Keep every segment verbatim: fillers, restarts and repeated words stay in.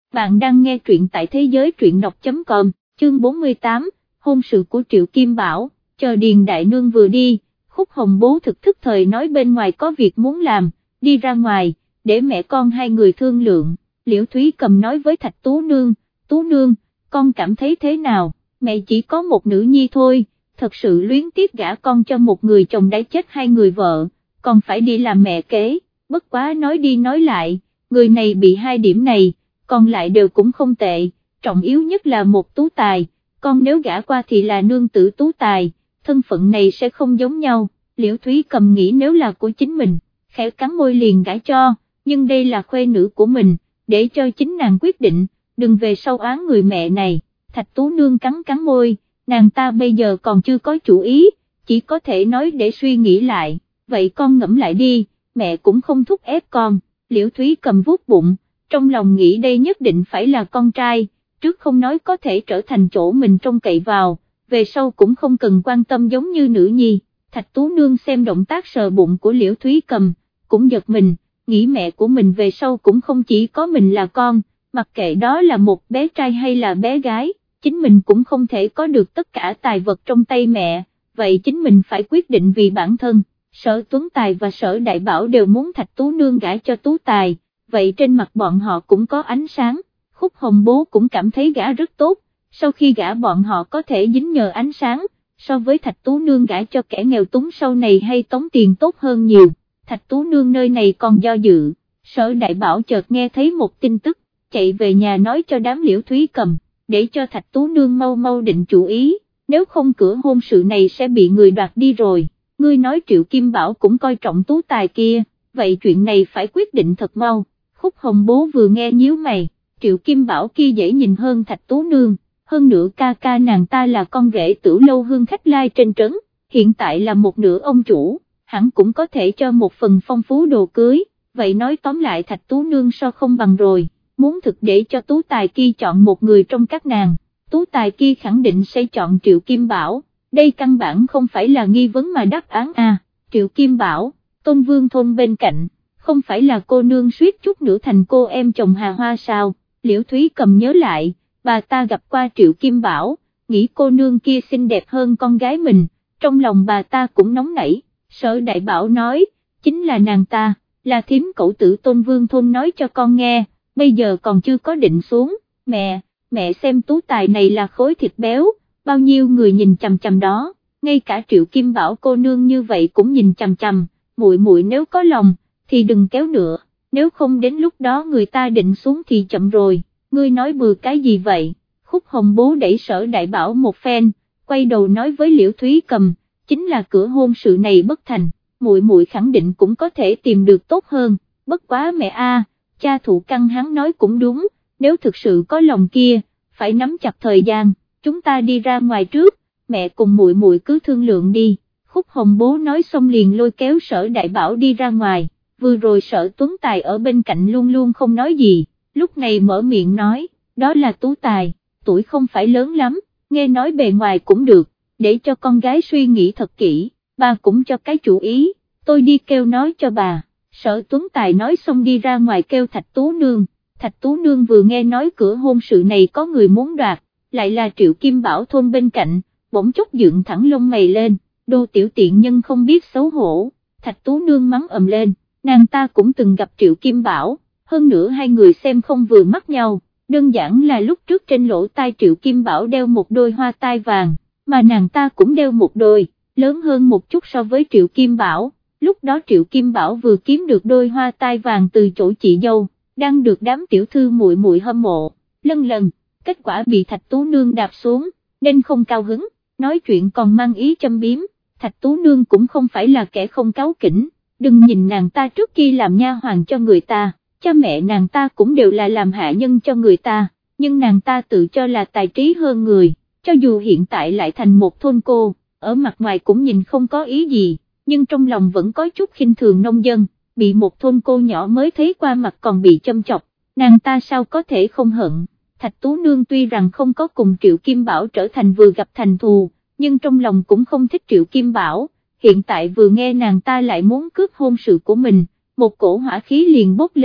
Bạn đang nghe truyện tại thế giới truyện đọc chấm com, chương bốn mươi tám, hôn sự của Triệu Kim Bảo. Chờ Điền Đại Nương vừa đi, Khúc Hồng Bố thực thức thời nói bên ngoài có việc muốn làm, đi ra ngoài, để mẹ con hai người thương lượng. Liễu Thúy Cầm nói với Thạch Tú Nương, Tú Nương, con cảm thấy thế nào, mẹ chỉ có một nữ nhi thôi, thật sự luyến tiếc gả con cho một người chồng đã chết hai người vợ, còn phải đi làm mẹ kế, bất quá nói đi nói lại, người này bị hai điểm này, còn lại đều cũng không tệ, trọng yếu nhất là một tú tài, con nếu gả qua thì là nương tử tú tài, thân phận này sẽ không giống nhau. Liễu Thúy Cầm nghĩ nếu là của chính mình, khẽ cắn môi liền gả cho, nhưng đây là khuê nữ của mình, để cho chính nàng quyết định, đừng về sau oán người mẹ này. Thạch Tú Nương cắn cắn môi, nàng ta bây giờ còn chưa có chủ ý, chỉ có thể nói để suy nghĩ lại, vậy con ngẫm lại đi, mẹ cũng không thúc ép con. Liễu Thúy Cầm vuốt bụng, trong lòng nghĩ đây nhất định phải là con trai, trước không nói có thể trở thành chỗ mình trông cậy vào, về sau cũng không cần quan tâm giống như nữ nhi. Thạch Tú Nương xem động tác sờ bụng của Liễu Thúy Cầm, cũng giật mình, nghĩ mẹ của mình về sau cũng không chỉ có mình là con, mặc kệ đó là một bé trai hay là bé gái, chính mình cũng không thể có được tất cả tài vật trong tay mẹ, vậy chính mình phải quyết định vì bản thân. Sở Tuấn Tài và Sở Đại Bảo đều muốn Thạch Tú Nương gả cho Tú Tài, vậy trên mặt bọn họ cũng có ánh sáng. Khúc Hồng Bố cũng cảm thấy gả rất tốt, sau khi gả bọn họ có thể dính nhờ ánh sáng, so với Thạch Tú Nương gả cho kẻ nghèo túng sau này hay tống tiền tốt hơn nhiều. Thạch Tú Nương nơi này còn do dự, Sở Đại Bảo chợt nghe thấy một tin tức, chạy về nhà nói cho đám Liễu Thúy Cầm, để cho Thạch Tú Nương mau mau định chủ ý, nếu không cửa hôn sự này sẽ bị người đoạt đi rồi. Ngươi nói Triệu Kim Bảo cũng coi trọng tú tài kia, vậy chuyện này phải quyết định thật mau. Khúc Hồng Bố vừa nghe nhíu mày, Triệu Kim Bảo kia dễ nhìn hơn Thạch Tú Nương, hơn nữa ca ca nàng ta là con rể Tử Lâu Hương khách lai trên trấn, hiện tại là một nửa ông chủ, hẳn cũng có thể cho một phần phong phú đồ cưới, vậy nói tóm lại Thạch Tú Nương so không bằng rồi, muốn thực để cho tú tài kia chọn một người trong các nàng, tú tài kia khẳng định sẽ chọn Triệu Kim Bảo. Đây căn bản không phải là nghi vấn mà đáp án à. Triệu Kim Bảo, Tôn Vương thôn bên cạnh, không phải là cô nương suýt chút nữa thành cô em chồng Hà Hoa sao? Liễu Thúy Cầm nhớ lại, bà ta gặp qua Triệu Kim Bảo, nghĩ cô nương kia xinh đẹp hơn con gái mình, trong lòng bà ta cũng nóng nảy. Sở Đại Bảo nói, chính là nàng ta, là thím cậu tử Tôn Vương thôn nói cho con nghe, bây giờ còn chưa có định xuống. Mẹ, mẹ xem tú tài này là khối thịt béo, bao nhiêu người nhìn chằm chằm đó, ngay cả Triệu Kim Bảo cô nương như vậy cũng nhìn chằm chằm, muội muội nếu có lòng, thì đừng kéo nữa, nếu không đến lúc đó người ta định xuống thì chậm rồi, ngươi nói bừa cái gì vậy? Khúc Hồng Bố đẩy Sở Đại Bảo một phen, quay đầu nói với Liễu Thúy Cầm, chính là cửa hôn sự này bất thành, muội muội khẳng định cũng có thể tìm được tốt hơn, bất quá mẹ a, cha Thụ Căn hắn nói cũng đúng, nếu thực sự có lòng kia, phải nắm chặt thời gian. Chúng ta đi ra ngoài trước, mẹ cùng muội muội cứ thương lượng đi. Khúc Hồng Bố nói xong liền lôi kéo Sở Đại Bảo đi ra ngoài, vừa rồi Sở Tuấn Tài ở bên cạnh luôn luôn không nói gì, lúc này mở miệng nói, đó là tú tài, tuổi không phải lớn lắm, nghe nói bề ngoài cũng được, để cho con gái suy nghĩ thật kỹ, bà cũng cho cái chủ ý, tôi đi kêu nói cho bà. Sở Tuấn Tài nói xong đi ra ngoài kêu Thạch Tú Nương, Thạch Tú Nương vừa nghe nói cửa hôn sự này có người muốn đoạt, lại là Triệu Kim Bảo thôn bên cạnh, bỗng chốc dựng thẳng lông mày lên, đồ tiểu tiện nhân không biết xấu hổ. Thạch Tú Nương mắng ầm lên, nàng ta cũng từng gặp Triệu Kim Bảo, hơn nữa hai người xem không vừa mắt nhau, đơn giản là lúc trước trên lỗ tai Triệu Kim Bảo đeo một đôi hoa tai vàng, mà nàng ta cũng đeo một đôi, lớn hơn một chút so với Triệu Kim Bảo, lúc đó Triệu Kim Bảo vừa kiếm được đôi hoa tai vàng từ chỗ chị dâu, đang được đám tiểu thư muội muội hâm mộ, lân lần. Kết quả bị Thạch Tú Nương đạp xuống, nên không cao hứng, nói chuyện còn mang ý châm biếm. Thạch Tú Nương cũng không phải là kẻ không cáu kỉnh, đừng nhìn nàng ta trước kia làm nha hoàn cho người ta, cha mẹ nàng ta cũng đều là làm hạ nhân cho người ta, nhưng nàng ta tự cho là tài trí hơn người, cho dù hiện tại lại thành một thôn cô, ở mặt ngoài cũng nhìn không có ý gì, nhưng trong lòng vẫn có chút khinh thường nông dân, bị một thôn cô nhỏ mới thấy qua mặt còn bị châm chọc, nàng ta sao có thể không hận. Thạch Tú Nương tuy rằng không có cùng Triệu Kim Bảo trở thành vừa gặp thành thù, nhưng trong lòng cũng không thích Triệu Kim Bảo, hiện tại vừa nghe nàng ta lại muốn cướp hôn sự của mình, một cổ hỏa khí liền bốc lên,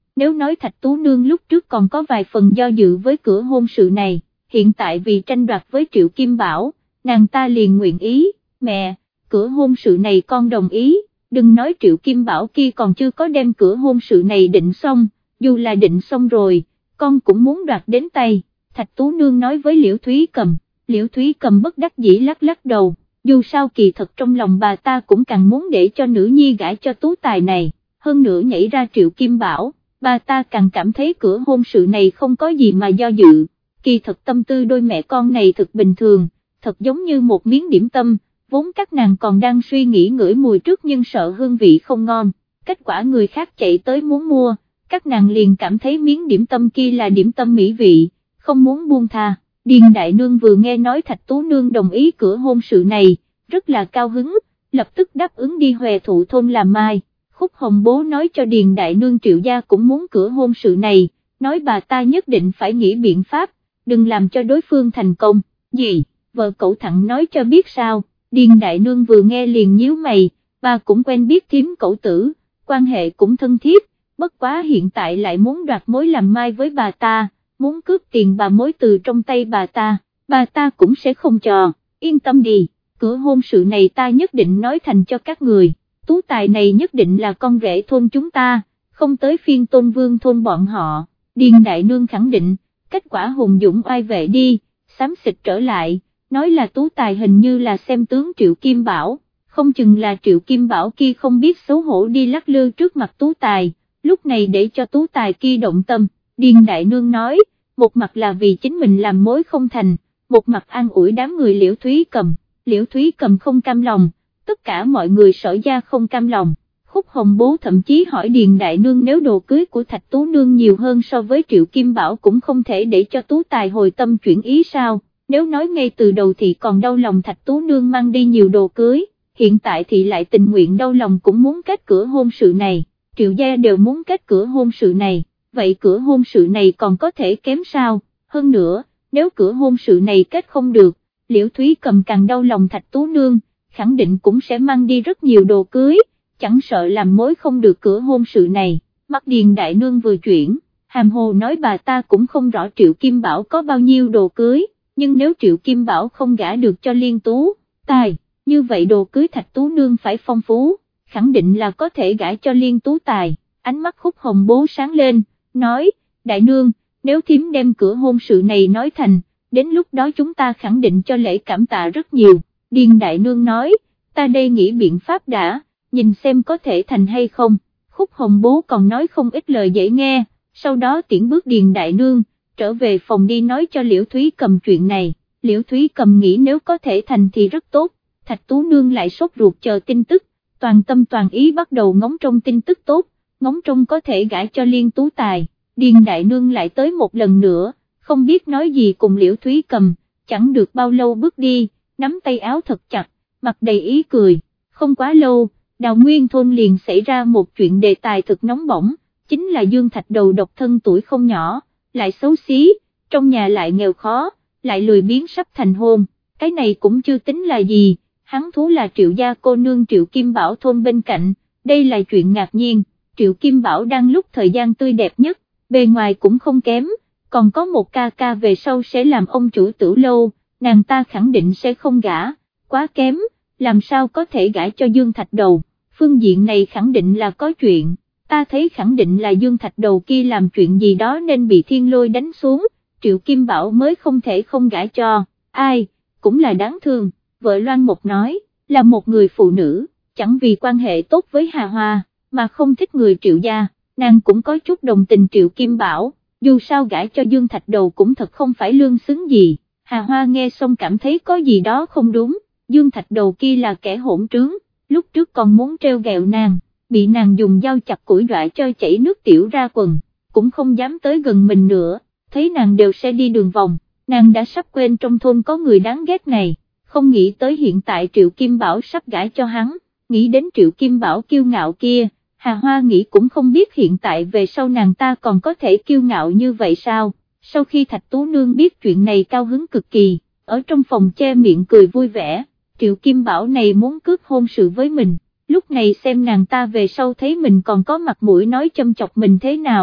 nếu nói Thạch Tú Nương lúc trước còn có vài phần do dự với cửa hôn sự này, hiện tại vì tranh đoạt với Triệu Kim Bảo, nàng ta liền nguyện ý. Mẹ, cửa hôn sự này con đồng ý, đừng nói Triệu Kim Bảo kia còn chưa có đem cửa hôn sự này định xong, dù là định xong rồi, con cũng muốn đoạt đến tay. Thạch Tú Nương nói với Liễu Thúy Cầm. Liễu Thúy Cầm bất đắc dĩ lắc lắc đầu, dù sao kỳ thật trong lòng bà ta cũng càng muốn để cho nữ nhi gả cho tú tài này, hơn nữa nhảy ra Triệu Kim Bảo, bà ta càng cảm thấy cửa hôn sự này không có gì mà do dự. Kỳ thật tâm tư đôi mẹ con này thật bình thường, thật giống như một miếng điểm tâm, vốn các nàng còn đang suy nghĩ ngửi mùi trước nhưng sợ hương vị không ngon, kết quả người khác chạy tới muốn mua, các nàng liền cảm thấy miếng điểm tâm kia là điểm tâm mỹ vị, không muốn buông tha. Điền Đại Nương vừa nghe nói Thạch Tú Nương đồng ý cửa hôn sự này, rất là cao hứng, lập tức đáp ứng đi Huệ Thụ thôn làm mai. Khúc Hồng Bố nói cho Điền Đại Nương Triệu gia cũng muốn cửa hôn sự này, nói bà ta nhất định phải nghĩ biện pháp, đừng làm cho đối phương thành công. Gì, vợ cậu Thặng nói cho biết sao? Điền Đại Nương vừa nghe liền nhíu mày, bà cũng quen biết thím cậu tử, quan hệ cũng thân thiết, bất quá hiện tại lại muốn đoạt mối làm mai với bà ta, muốn cướp tiền bà mối từ trong tay bà ta, bà ta cũng sẽ không cho, yên tâm đi, cửa hôn sự này ta nhất định nói thành cho các người, tú tài này nhất định là con rể thôn chúng ta, không tới phiên Tôn Vương thôn bọn họ. Điền Đại Nương khẳng định, kết quả hùng dũng oai vệ đi, xám xịt trở lại, nói là tú tài hình như là xem tướng Triệu Kim Bảo, không chừng là Triệu Kim Bảo kia không biết xấu hổ đi lắc lư trước mặt tú tài, lúc này để cho tú tài kia động tâm. Điền Đại Nương nói, một mặt là vì chính mình làm mối không thành, một mặt an ủi đám người Liễu Thúy Cầm. Liễu Thúy Cầm không cam lòng, tất cả mọi người Sở gia không cam lòng. Khúc Hồng Bố thậm chí hỏi Điền Đại Nương nếu đồ cưới của Thạch Tú Nương nhiều hơn so với Triệu Kim Bảo cũng không thể để cho tú tài hồi tâm chuyển ý sao, nếu nói ngay từ đầu thì còn đau lòng Thạch Tú Nương mang đi nhiều đồ cưới, hiện tại thì lại tình nguyện đau lòng cũng muốn kết cửa hôn sự này, Triệu gia đều muốn kết cửa hôn sự này, vậy cửa hôn sự này còn có thể kém sao? Hơn nữa, nếu cửa hôn sự này kết không được, Liễu Thúy Cầm càng đau lòng Thạch Tú Nương, khẳng định cũng sẽ mang đi rất nhiều đồ cưới, chẳng sợ làm mối không được cửa hôn sự này. Mắt Điền Đại Nương vừa chuyển, hàm hồ nói bà ta cũng không rõ Triệu Kim Bảo có bao nhiêu đồ cưới, nhưng nếu Triệu Kim Bảo không gả được cho Liên Tú tài, như vậy đồ cưới Thạch Tú Nương phải phong phú, khẳng định là có thể gả cho Liên Tú tài. Ánh mắt Khúc Hồng Bố sáng lên, nói, Đại Nương, nếu thím đem cửa hôn sự này nói thành, đến lúc đó chúng ta khẳng định cho lễ cảm tạ rất nhiều. Điền Đại Nương nói, ta đây nghĩ biện pháp đã, nhìn xem có thể thành hay không. Khúc Hồng Bố còn nói không ít lời dễ nghe, sau đó tiễn bước Điền Đại Nương, trở về phòng đi nói cho Liễu Thúy Cầm chuyện này. Liễu Thúy Cầm nghĩ nếu có thể thành thì rất tốt, Thạch Tú Nương lại sốt ruột chờ tin tức, toàn tâm toàn ý bắt đầu ngóng trông tin tức tốt, ngóng trông có thể gả cho Liên Tú tài. Điền Đại Nương lại tới một lần nữa, không biết nói gì cùng Liễu Thúy Cầm, chẳng được bao lâu bước đi, nắm tay áo thật chặt, mặt đầy ý cười. Không quá lâu, Đào Nguyên thôn liền xảy ra một chuyện đề tài thực nóng bỏng, chính là Dương Thạch Đầu độc thân tuổi không nhỏ, lại xấu xí, trong nhà lại nghèo khó, lại lười biếng sắp thành hôn, cái này cũng chưa tính là gì, hắn thú là Triệu gia cô nương Triệu Kim Bảo thôn bên cạnh, đây là chuyện ngạc nhiên. Triệu Kim Bảo đang lúc thời gian tươi đẹp nhất, bề ngoài cũng không kém, còn có một ca ca về sau sẽ làm ông chủ Tử Lâu, nàng ta khẳng định sẽ không gả, quá kém, làm sao có thể gả cho Dương Thạch Đầu, phương diện này khẳng định là có chuyện, ta thấy khẳng định là Dương Thạch Đầu kia làm chuyện gì đó nên bị thiên lôi đánh xuống, Triệu Kim Bảo mới không thể không gả cho, ai, cũng là đáng thương. Vợ Loan Một nói, là một người phụ nữ, chẳng vì quan hệ tốt với Hà Hoa, mà không thích người Triệu gia, nàng cũng có chút đồng tình Triệu Kim Bảo, dù sao gả cho Dương Thạch Đầu cũng thật không phải lương xứng gì. Hà Hoa nghe xong cảm thấy có gì đó không đúng, Dương Thạch Đầu kia là kẻ hỗn trướng, lúc trước còn muốn treo gẹo nàng, bị nàng dùng dao chặt củi dọa cho chảy nước tiểu ra quần, cũng không dám tới gần mình nữa, thấy nàng đều sẽ đi đường vòng, nàng đã sắp quên trong thôn có người đáng ghét này, không nghĩ tới hiện tại Triệu Kim Bảo sắp gả cho hắn, nghĩ đến Triệu Kim Bảo kiêu ngạo kia, Hà Hoa nghĩ cũng không biết hiện tại về sau nàng ta còn có thể kiêu ngạo như vậy sao. Sau khi Thạch Tú Nương biết chuyện này cao hứng cực kỳ, ở trong phòng che miệng cười vui vẻ, Triệu Kim Bảo này muốn cướp hôn sự với mình, lúc này xem nàng ta về sau thấy mình còn có mặt mũi nói châm chọc mình thế nào,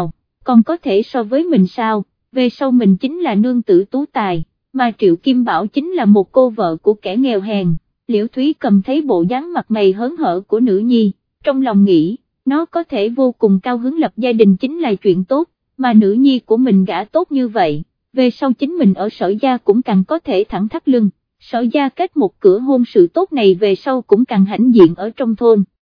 còn có thể so với mình sao, về sau mình chính là nương tử tú tài, mà Triệu Kim Bảo chính là một cô vợ của kẻ nghèo hèn. Liễu Thúy Cầm thấy bộ dáng mặt mày hớn hở của nữ nhi, trong lòng nghĩ, nó có thể vô cùng cao hứng lập gia đình chính là chuyện tốt, mà nữ nhi của mình gả tốt như vậy, về sau chính mình ở Sở gia cũng càng có thể thẳng thắt lưng, Sở gia kết một cửa hôn sự tốt này về sau cũng càng hãnh diện ở trong thôn.